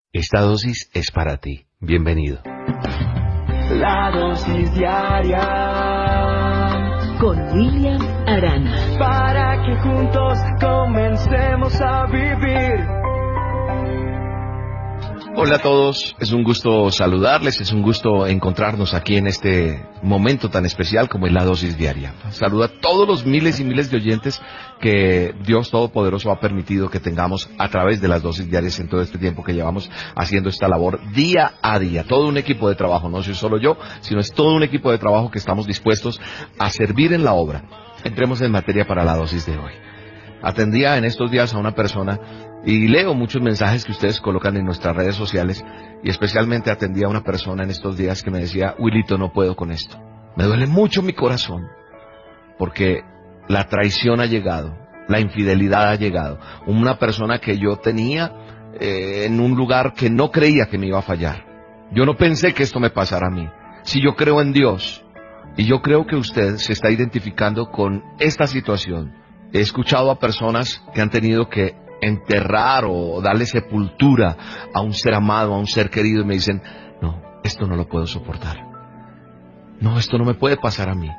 Esta dosis es para ti. Bienvenido. La dosis diaria con William Arana. para que juntos comencemos a vivir. Hola a todos, es un gusto saludarles, es un gusto encontrarnos aquí en este momento tan especial como es la dosis diaria. Saludo a todos los miles y miles de oyentes que Dios Todopoderoso ha permitido que tengamos a través de las dosis diarias en todo este tiempo que llevamos haciendo esta labor día a día. Todo un equipo de trabajo, no soy solo yo, sino es todo un equipo de trabajo que estamos dispuestos a servir en la obra. Entremos en materia para la dosis de hoy. Atendía en estos días a una persona y leo muchos mensajes que ustedes colocan en nuestras redes sociales y especialmente atendía a una persona en estos días que me decía: Wilito, no puedo con esto. Me duele mucho mi corazón porque la traición ha llegado, la infidelidad ha llegado. Una persona que yo tenía en un lugar que no creía que me iba a fallar. Yo no pensé que esto me pasara a mí. Si yo creo en Dios y yo creo que usted se está identificando con esta situación. He escuchado a personas que han tenido que enterrar o darle sepultura a un ser amado, a un ser querido, y me dicen: no, esto no lo puedo soportar. No, esto no me puede pasar a mí.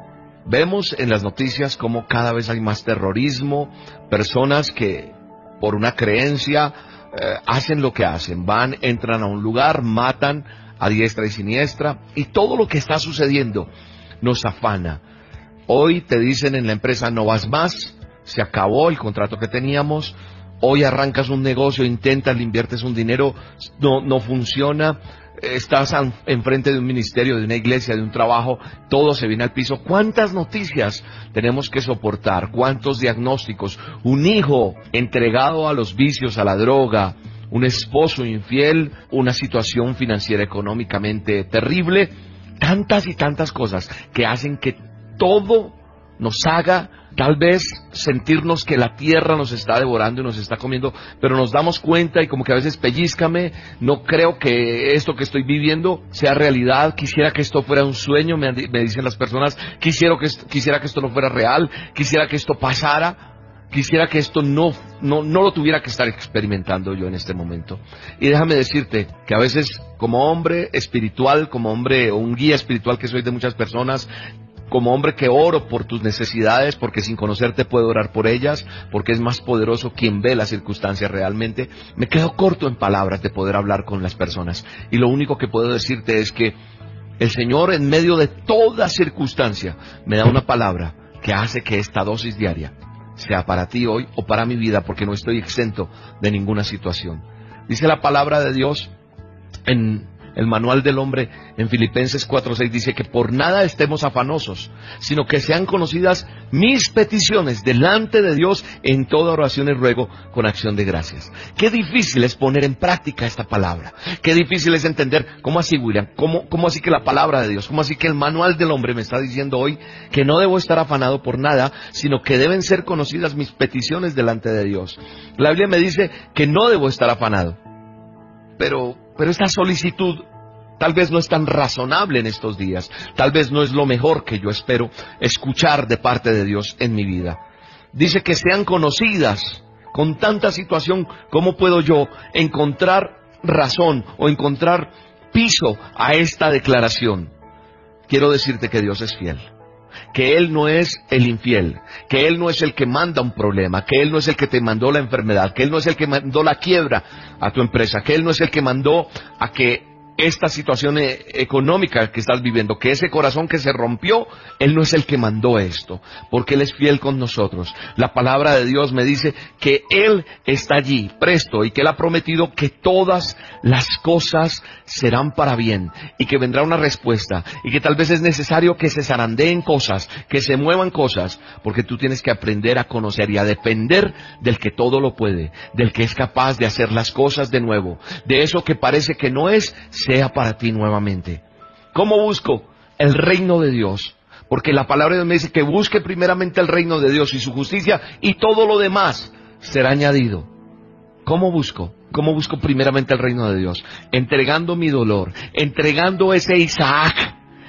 Vemos en las noticias cómo cada vez hay más terrorismo, personas que por una creencia hacen lo que hacen, entran a un lugar, matan a diestra y siniestra, y todo lo que está sucediendo nos afana. Hoy te dicen en la empresa: no vas más, se acabó el contrato que teníamos. Hoy arrancas un negocio, intentas, le inviertes un dinero, no funciona. Estás enfrente de un ministerio, de una iglesia, de un trabajo, todo se viene al piso. ¿Cuántas noticias tenemos que soportar? ¿Cuántos diagnósticos? Un hijo entregado a los vicios, a la droga, un esposo infiel, una situación financiera económicamente terrible. Tantas y tantas cosas que hacen que todo nos haga tal vez sentirnos que la tierra nos está devorando y nos está comiendo, pero nos damos cuenta y como que a veces pellízcame, no creo que esto que estoy viviendo sea realidad, quisiera que esto fuera un sueño, me dicen las personas, quisiera que esto no fuera real, quisiera que esto pasara, quisiera que esto no lo tuviera que estar experimentando yo en este momento. Y déjame decirte que a veces como hombre espiritual, como hombre o un guía espiritual que soy de muchas personas, como hombre que oro por tus necesidades, porque sin conocerte puedo orar por ellas, porque es más poderoso quien ve las circunstancias realmente, me quedo corto en palabras de poder hablar con las personas. Y lo único que puedo decirte es que el Señor en medio de toda circunstancia me da una palabra que hace que esta dosis diaria sea para ti hoy o para mi vida, porque no estoy exento de ninguna situación. Dice la palabra de Dios en el manual del hombre, en Filipenses 4:6, dice que por nada estemos afanosos, sino que sean conocidas mis peticiones delante de Dios en toda oración y ruego con acción de gracias. Qué difícil es poner en práctica esta palabra. Qué difícil es entender. ¿Cómo así, William? ¿Cómo así que la palabra de Dios? ¿Cómo así que el manual del hombre me está diciendo hoy que no debo estar afanado por nada, sino que deben ser conocidas mis peticiones delante de Dios? La Biblia me dice que no debo estar afanado. Pero esta solicitud tal vez no es tan razonable en estos días. Tal vez no es lo mejor que yo espero escuchar de parte de Dios en mi vida. Dice que sean conocidas. Con tanta situación, ¿cómo puedo yo encontrar razón o encontrar piso a esta declaración? Quiero decirte que Dios es fiel. Que Él no es el infiel, que Él no es el que manda un problema, que Él no es el que te mandó la enfermedad, que Él no es el que mandó la quiebra a tu empresa, que Él no es el que mandó a que esta situación económica que estás viviendo, que ese corazón que se rompió, Él no es el que mandó esto, porque Él es fiel con nosotros. La palabra de Dios me dice que Él está allí, presto, y que Él ha prometido que todas las cosas serán para bien, y que vendrá una respuesta, y que tal vez es necesario que se zarandeen cosas, que se muevan cosas, porque tú tienes que aprender a conocer y a depender del que todo lo puede, del que es capaz de hacer las cosas de nuevo, de eso que parece que no es, sea para ti nuevamente. ¿Cómo busco? El reino de Dios. Porque la palabra de Dios me dice que busque primeramente el reino de Dios y su justicia, y todo lo demás será añadido. ¿Cómo busco? ¿Cómo busco primeramente el reino de Dios? Entregando mi dolor, entregando ese Isaac,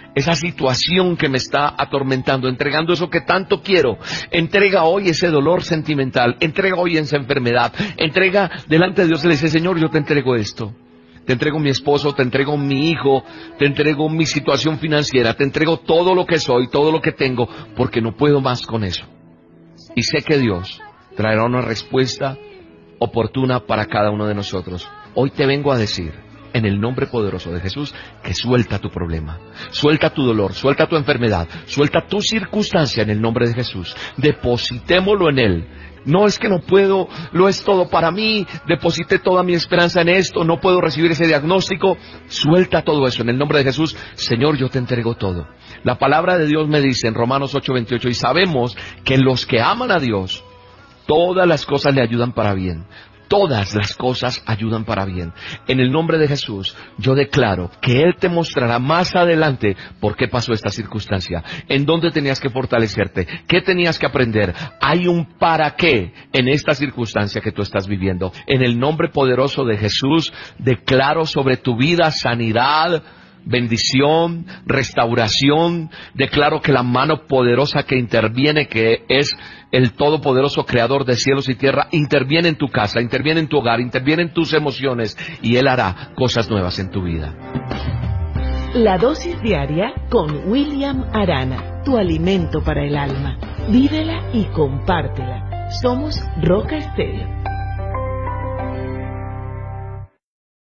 esa situación que me está atormentando, entregando eso que tanto quiero. Entrega hoy ese dolor sentimental, entrega hoy esa enfermedad, entrega delante de Dios y le dice, Señor, yo te entrego esto. Te entrego mi esposo, te entrego mi hijo, te entrego mi situación financiera, te entrego todo lo que soy, todo lo que tengo, porque no puedo más con eso. Y sé que Dios traerá una respuesta oportuna para cada uno de nosotros. Hoy te vengo a decir, en el nombre poderoso de Jesús, que suelta tu problema, suelta tu dolor, suelta tu enfermedad, suelta tu circunstancia en el nombre de Jesús. Depositémoslo en Él. No es que no puedo, lo es todo para mí, deposité toda mi esperanza en esto, no puedo recibir ese diagnóstico. Suelta todo eso en el nombre de Jesús. Señor, yo te entrego todo. La palabra de Dios me dice en Romanos 8:28, y sabemos que los que aman a Dios, todas las cosas le ayudan para bien. Todas las cosas ayudan para bien. En el nombre de Jesús, yo declaro que Él te mostrará más adelante por qué pasó esta circunstancia, en dónde tenías que fortalecerte, qué tenías que aprender. Hay un para qué en esta circunstancia que tú estás viviendo. En el nombre poderoso de Jesús, declaro sobre tu vida sanidad, bendición, restauración. Declaro que la mano poderosa que interviene, que es el todopoderoso creador de cielos y tierra, interviene en tu casa, interviene en tu hogar, interviene en tus emociones, y Él hará cosas nuevas en tu vida. La dosis diaria con William Arana, tu alimento para el alma. Vívela y compártela. Somos Roca Estéreo.